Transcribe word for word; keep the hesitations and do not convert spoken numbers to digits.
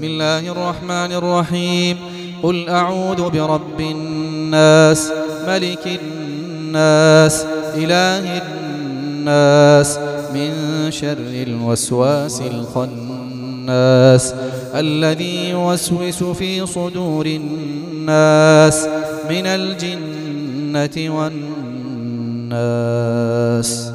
بسم الله الرحمن الرحيم. قل أعوذ برب الناس ملك الناس إله الناس من شر الوسواس الخناس الذي يوسوس في صدور الناس من الجنة والناس.